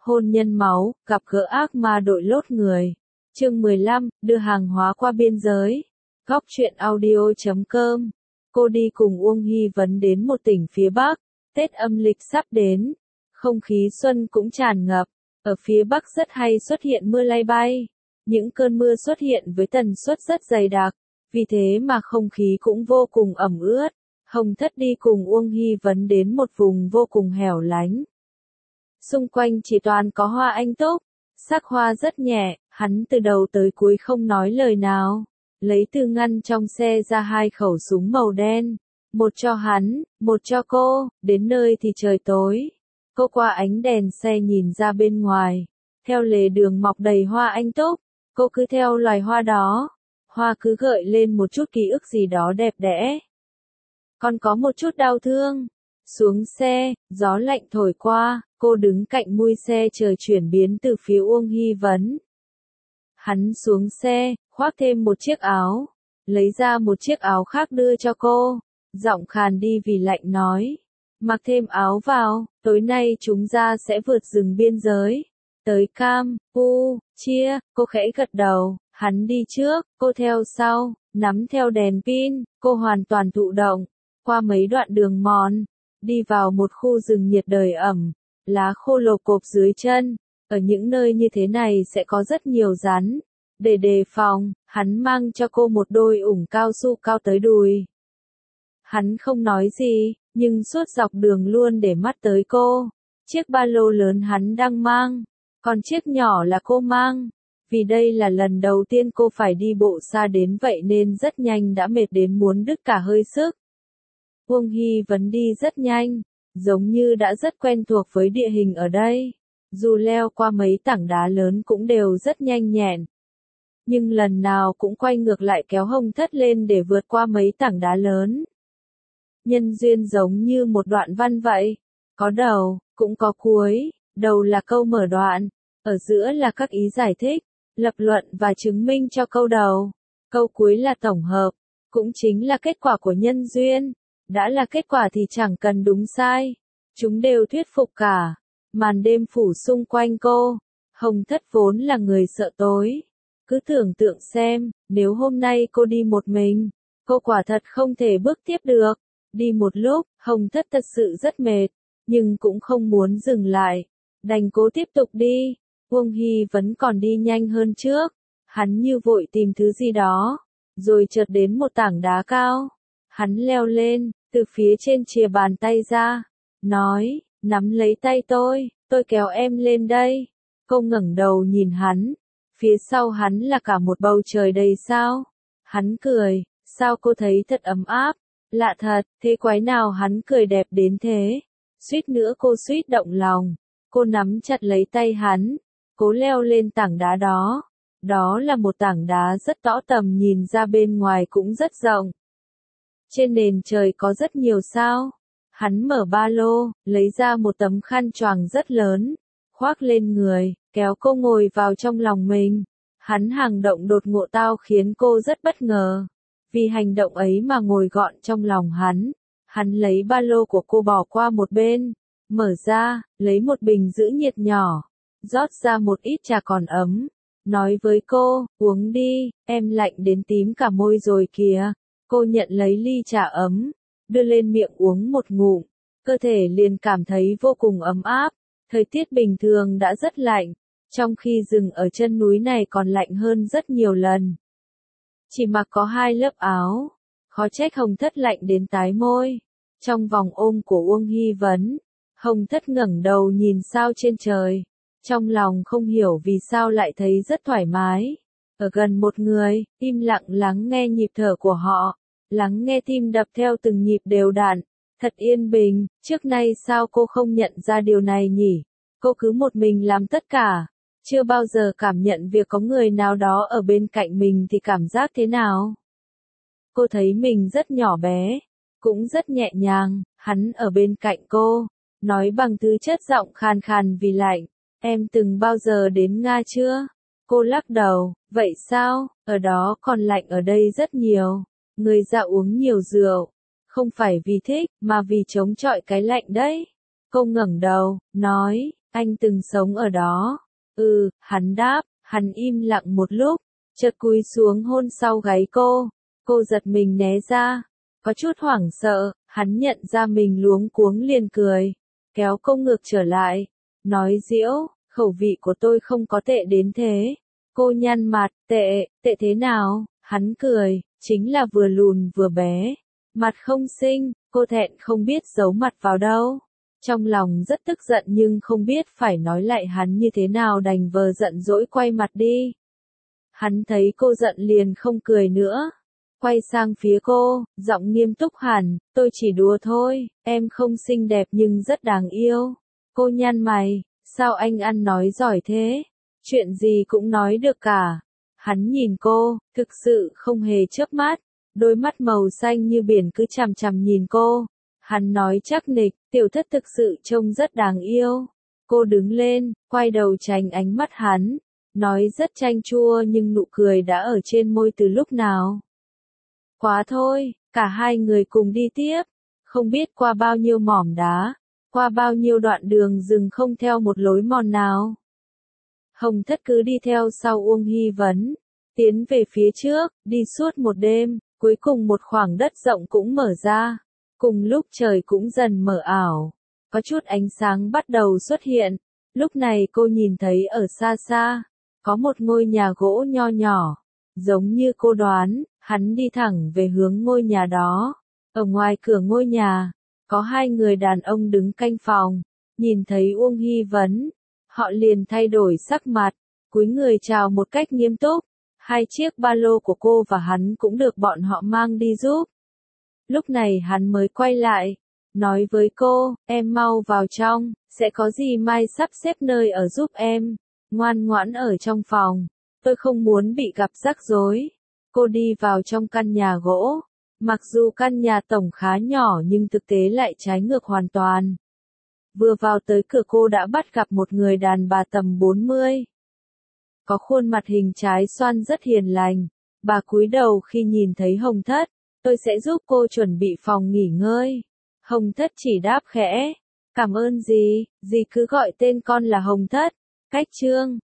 Hôn nhân máu, gặp gỡ ác ma đội lốt người. Chương 15, đưa hàng hóa qua biên giới. Góc truyện audio.com. Cô đi cùng Uông Hy Vấn đến một tỉnh phía Bắc. Tết âm lịch sắp đến. Không khí xuân cũng tràn ngập. Ở phía Bắc rất hay xuất hiện mưa lay bay. Những cơn mưa xuất hiện với tần suất rất dày đặc. Vì thế mà không khí cũng vô cùng ẩm ướt. Hồng Thất đi cùng Uông Hy Vấn đến một vùng vô cùng hẻo lánh. Xung quanh chỉ toàn có hoa anh túc, sắc hoa rất nhẹ, hắn từ đầu tới cuối không nói lời nào. Lấy từ ngăn trong xe ra 2 khẩu súng màu đen, một cho hắn, một cho cô, đến nơi thì trời tối. Cô qua ánh đèn xe nhìn ra bên ngoài, theo lề đường mọc đầy hoa anh túc, cô cứ theo loài hoa đó, hoa cứ gợi lên một chút ký ức gì đó đẹp đẽ. Còn có một chút đau thương. Xuống xe, gió lạnh thổi qua, cô đứng cạnh mui xe chờ chuyển biến từ phía Uông Hy Vấn. Hắn xuống xe, khoác thêm một chiếc áo, lấy ra một chiếc áo khác đưa cho cô, giọng khàn đi vì lạnh nói. Mặc thêm áo vào, tối nay chúng ta sẽ vượt rừng biên giới. Tới Campuchia, cô khẽ gật đầu, hắn đi trước, cô theo sau, nắm theo đèn pin, cô hoàn toàn thụ động, qua mấy đoạn đường mòn. Đi vào một khu rừng nhiệt đới ẩm, lá khô lộp cộp dưới chân, ở những nơi như thế này sẽ có rất nhiều rắn. Để đề phòng, hắn mang cho cô một đôi ủng cao su cao tới đùi. Hắn không nói gì, nhưng suốt dọc đường luôn để mắt tới cô. Chiếc ba lô lớn hắn đang mang, còn chiếc nhỏ là cô mang. Vì đây là lần đầu tiên cô phải đi bộ xa đến vậy nên rất nhanh đã mệt đến muốn đứt cả hơi sức. Uông Hy Vấn đi rất nhanh, giống như đã rất quen thuộc với địa hình ở đây. Dù leo qua mấy tảng đá lớn cũng đều rất nhanh nhẹn. Nhưng lần nào cũng quay ngược lại kéo Hồng Thất lên để vượt qua mấy tảng đá lớn. Nhân duyên giống như một đoạn văn vậy. Có đầu, cũng có cuối. Đầu là câu mở đoạn, ở giữa là các ý giải thích, lập luận và chứng minh cho câu đầu. Câu cuối là tổng hợp, cũng chính là kết quả của nhân duyên. Đã là kết quả thì chẳng cần đúng sai. Chúng đều thuyết phục cả. Màn đêm phủ xung quanh cô. Hồng Thất vốn là người sợ tối. Cứ tưởng tượng xem, nếu hôm nay cô đi một mình, cô quả thật không thể bước tiếp được. Đi một lúc, Hồng Thất thật sự rất mệt, nhưng cũng không muốn dừng lại. Đành cố tiếp tục đi. Uông Hy vẫn còn đi nhanh hơn trước. Hắn như vội tìm thứ gì đó. Rồi chợt đến một tảng đá cao. Hắn leo lên, từ phía trên chìa bàn tay ra, nói, nắm lấy tay tôi kéo em lên đây. Cô ngẩng đầu nhìn hắn, phía sau hắn là cả một bầu trời đầy sao. Hắn cười, sao cô thấy thật ấm áp, lạ thật, thế quái nào hắn cười đẹp đến thế. Suýt nữa cô suýt động lòng, cô nắm chặt lấy tay hắn, cố leo lên tảng đá đó. Đó là một tảng đá rất tỏ tầm nhìn ra bên ngoài cũng rất rộng. Trên nền trời có rất nhiều sao. Hắn mở ba lô, lấy ra một tấm khăn choàng rất lớn, khoác lên người, kéo cô ngồi vào trong lòng mình. Hắn hành động đột ngột tao khiến cô rất bất ngờ. Vì hành động ấy mà ngồi gọn trong lòng hắn. Hắn lấy ba lô của cô bỏ qua một bên, mở ra, lấy một bình giữ nhiệt nhỏ, rót ra một ít trà còn ấm. Nói với cô, uống đi, em lạnh đến tím cả môi rồi kìa. Cô nhận lấy ly trà ấm, đưa lên miệng uống một ngụm, cơ thể liền cảm thấy vô cùng ấm áp. Thời tiết bình thường đã rất lạnh, trong khi rừng ở chân núi này còn lạnh hơn rất nhiều lần. Chỉ mặc có 2 lớp áo, khó trách Hồng Thất lạnh đến tái môi. Trong vòng ôm của Uông Hy Vấn, Hồng Thất ngẩng đầu nhìn sao trên trời, trong lòng không hiểu vì sao lại thấy rất thoải mái. Ở gần một người, im lặng lắng nghe nhịp thở của họ. Lắng nghe tim đập theo từng nhịp đều đặn, thật yên bình. Trước nay sao cô không nhận ra điều này nhỉ? Cô cứ một mình làm tất cả, chưa bao giờ cảm nhận việc có người nào đó ở bên cạnh mình thì cảm giác thế nào. Cô thấy mình rất nhỏ bé, cũng rất nhẹ nhàng. Hắn ở bên cạnh cô, nói bằng thứ chất giọng khàn khàn vì lạnh. Em từng bao giờ đến Nga chưa? Cô lắc đầu, vậy sao? Ở đó còn lạnh ở đây rất nhiều. Người già uống nhiều rượu, không phải vì thích, mà vì chống chọi cái lạnh đấy. Cô ngẩng đầu, nói, Anh từng sống ở đó. Hắn đáp, hắn im lặng một lúc, chợt cúi xuống hôn sau gáy cô. Cô giật mình né ra, có chút hoảng sợ, hắn nhận ra mình luống cuống liền cười, kéo cô ngược trở lại, nói giễu, khẩu vị của tôi không có tệ đến thế. Cô nhăn mặt, tệ thế nào? Hắn cười, chính là vừa lùn vừa bé, mặt không xinh, cô thẹn không biết giấu mặt vào đâu. Trong lòng rất tức giận nhưng không biết phải nói lại hắn như thế nào đành vờ giận dỗi quay mặt đi. Hắn thấy cô giận liền không cười nữa. Quay sang phía cô, giọng nghiêm túc hẳn, tôi chỉ đùa thôi, em không xinh đẹp nhưng rất đáng yêu. Cô nhăn mày, sao anh ăn nói giỏi thế? Chuyện gì cũng nói được cả. Hắn nhìn cô, thực sự không hề chớp mắt, đôi mắt màu xanh như biển cứ chằm chằm nhìn cô. Hắn nói chắc nịch, tiểu thất thực sự trông rất đáng yêu. Cô đứng lên, quay đầu tránh ánh mắt hắn, nói rất chanh chua nhưng nụ cười đã ở trên môi từ lúc nào. Quá thôi, cả hai người cùng đi tiếp, không biết qua bao nhiêu mỏm đá, qua bao nhiêu đoạn đường rừng không theo một lối mòn nào. Hồng Thất cứ đi theo sau Uông Hy Vấn, tiến về phía trước, đi suốt một đêm, cuối cùng một khoảng đất rộng cũng mở ra. Cùng lúc trời cũng dần mờ ảo, có chút ánh sáng bắt đầu xuất hiện. Lúc này cô nhìn thấy ở xa xa, có một ngôi nhà gỗ nho nhỏ. Giống như cô đoán, hắn đi thẳng về hướng ngôi nhà đó. Ở ngoài cửa ngôi nhà, có hai người đàn ông đứng canh phòng. Nhìn thấy Uông Hy Vấn, họ liền thay đổi sắc mặt, cúi người chào một cách nghiêm túc. Hai chiếc ba lô của cô và hắn cũng được bọn họ mang đi giúp. Lúc này hắn mới quay lại, nói với cô, em mau vào trong, sẽ có gì mai sắp xếp nơi ở giúp em, ngoan ngoãn ở trong phòng, tôi không muốn bị gặp rắc rối. Cô đi vào trong căn nhà gỗ, mặc dù căn nhà tổng khá nhỏ nhưng thực tế lại trái ngược hoàn toàn. Vừa vào tới cửa cô đã bắt gặp một người đàn bà tầm 40. Có khuôn mặt hình trái xoan rất hiền lành, bà cúi đầu khi nhìn thấy Hồng Thất. Tôi sẽ giúp cô chuẩn bị phòng nghỉ ngơi. Hồng Thất chỉ đáp khẽ. Cảm ơn dì cứ gọi tên con là Hồng Thất. Cách chương